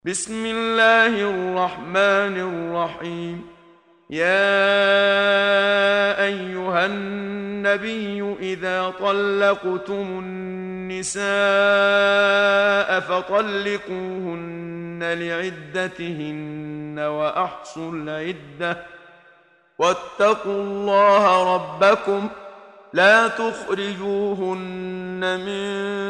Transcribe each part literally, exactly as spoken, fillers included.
بسم الله الرحمن الرحيم. يا أيها النبي إذا طلقتم النساء فطلقوهن لعدتهن وأحصوا العدة واتقوا الله ربكم لا تخرجوهن من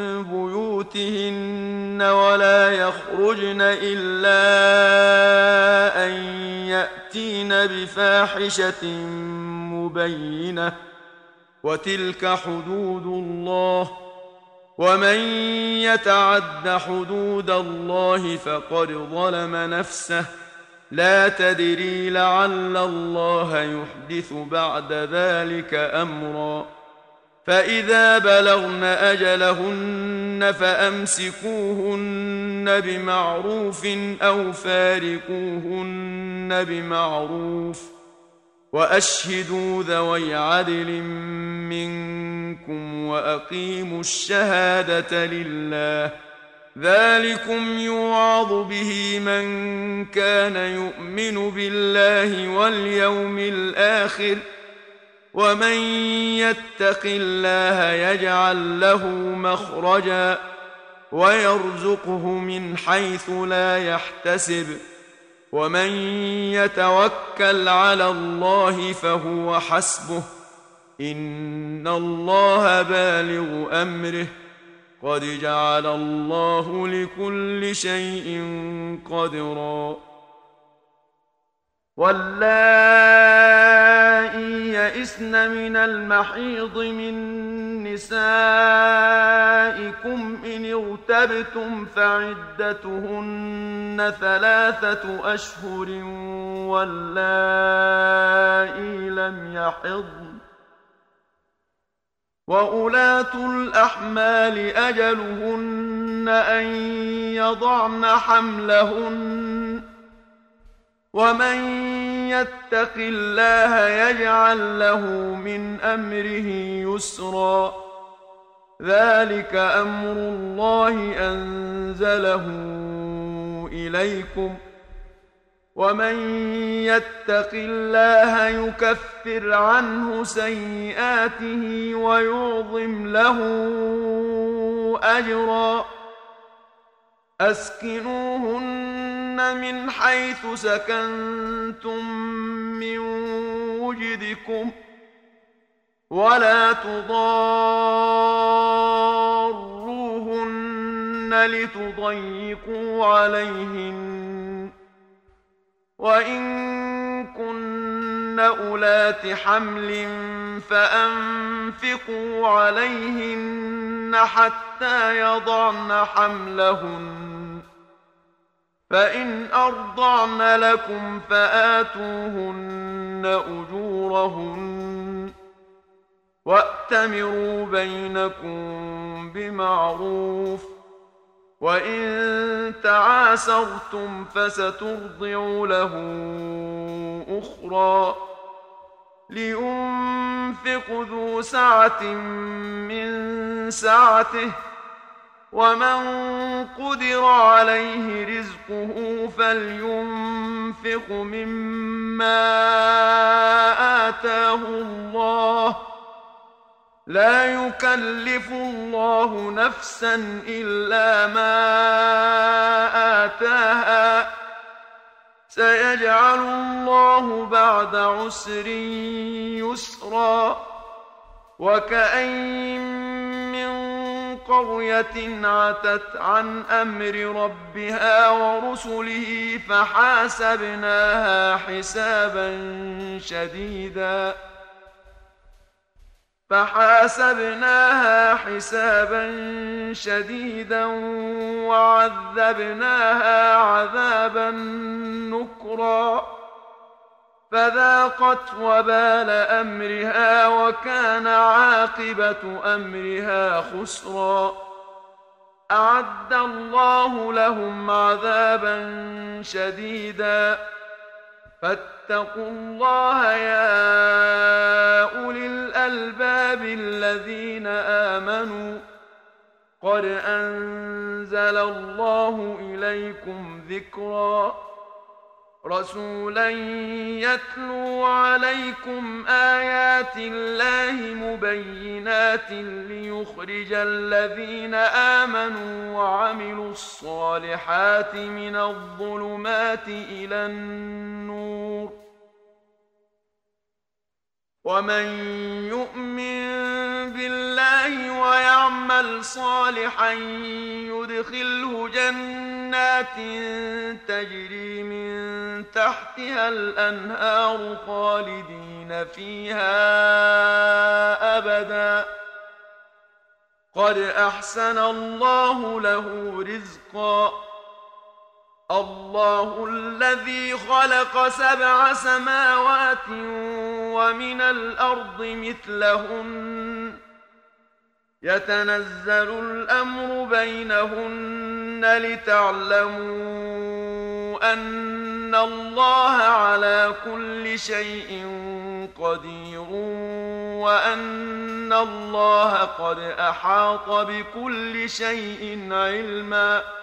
بيوتهن ولا يخرجن إلا أن يأتين بفاحشة مبينة وتلك حدود الله ومن يتعد حدود الله فقد ظلم نفسه لا تدري لعل الله يحدث بعد ذلك أمرا. فإذا بلغن أجلهن فأمسكوهن بمعروف أو فارقوهن بمعروف وأشهدوا ذوي عدل منكم وأقيموا الشهادة لله ذلكم يوعظ به من كان يؤمن بالله واليوم الآخر ومن يتق الله يجعل له مخرجا ويرزقه من حيث لا يحتسب ومن يتوكل على الله فهو حسبه إن الله بالغ أمره قد جعل الله لكل شيء قدرا. واللائي يئسن من المحيض من نسائكم إن ارتبتم فعدتهن ثلاثة أشهر واللائي لم يحضن وأولاة الأحمال أجلهن أن يضعن حملهن ومن يتق الله يجعل له من أمره يسرا ذلك أمر الله أنزله إليكم ومن يتق الله يكفر عنه سيئاته ويعظم له أجرا. أسكنوهن من حيث سكنتم من وجدكم ولا تضاروهن لتضيقوا عليهن وإن كن أولات حمل فأنفقوا عليهن حتى يضعن حملهن فإن أرضعن لكم فآتوهن أجورهن وأتمروا بينكم بمعروف وإن تعاسرتم فسترضع له أخرى. لينفق ذو سعة من سعته ومن قدر عليه رزقه فلينفق مما آتاه الله لا يكلف الله نفسا إلا ما آتاها سيجعل الله بعد عسر يسرا. وكأين من قرية عتت عن أمر ربها ورسله فحاسبناها حسابا شديدا فحاسبناها حسابا شديدا وعذبناها عذابا نكرا فذاقت وبال أمرها وكان عاقبة أمرها خسرا. أعد الله لهم عذابا شديدا فاتقوا الله يا أولي الألباب الذين آمنوا قد أنزل الله إليكم ذكرا رسولا يتلو عليكم آيات الله مبينات ليخرج الذين آمنوا وعملوا الصالحات من الظلمات إلى النور ومن يؤمن بالله ويعمل صالحا يدخله جنات تجري من تحتها الأنهار خالدين فيها أبدا قد أحسن الله له رزقا الله الذي خلق سبع سماوات ومن الأرض مثلهن يتنزل الأمر بينهن لتعلموا أن الله على كل شيء قدير وأن الله قد أحاط بكل شيء علما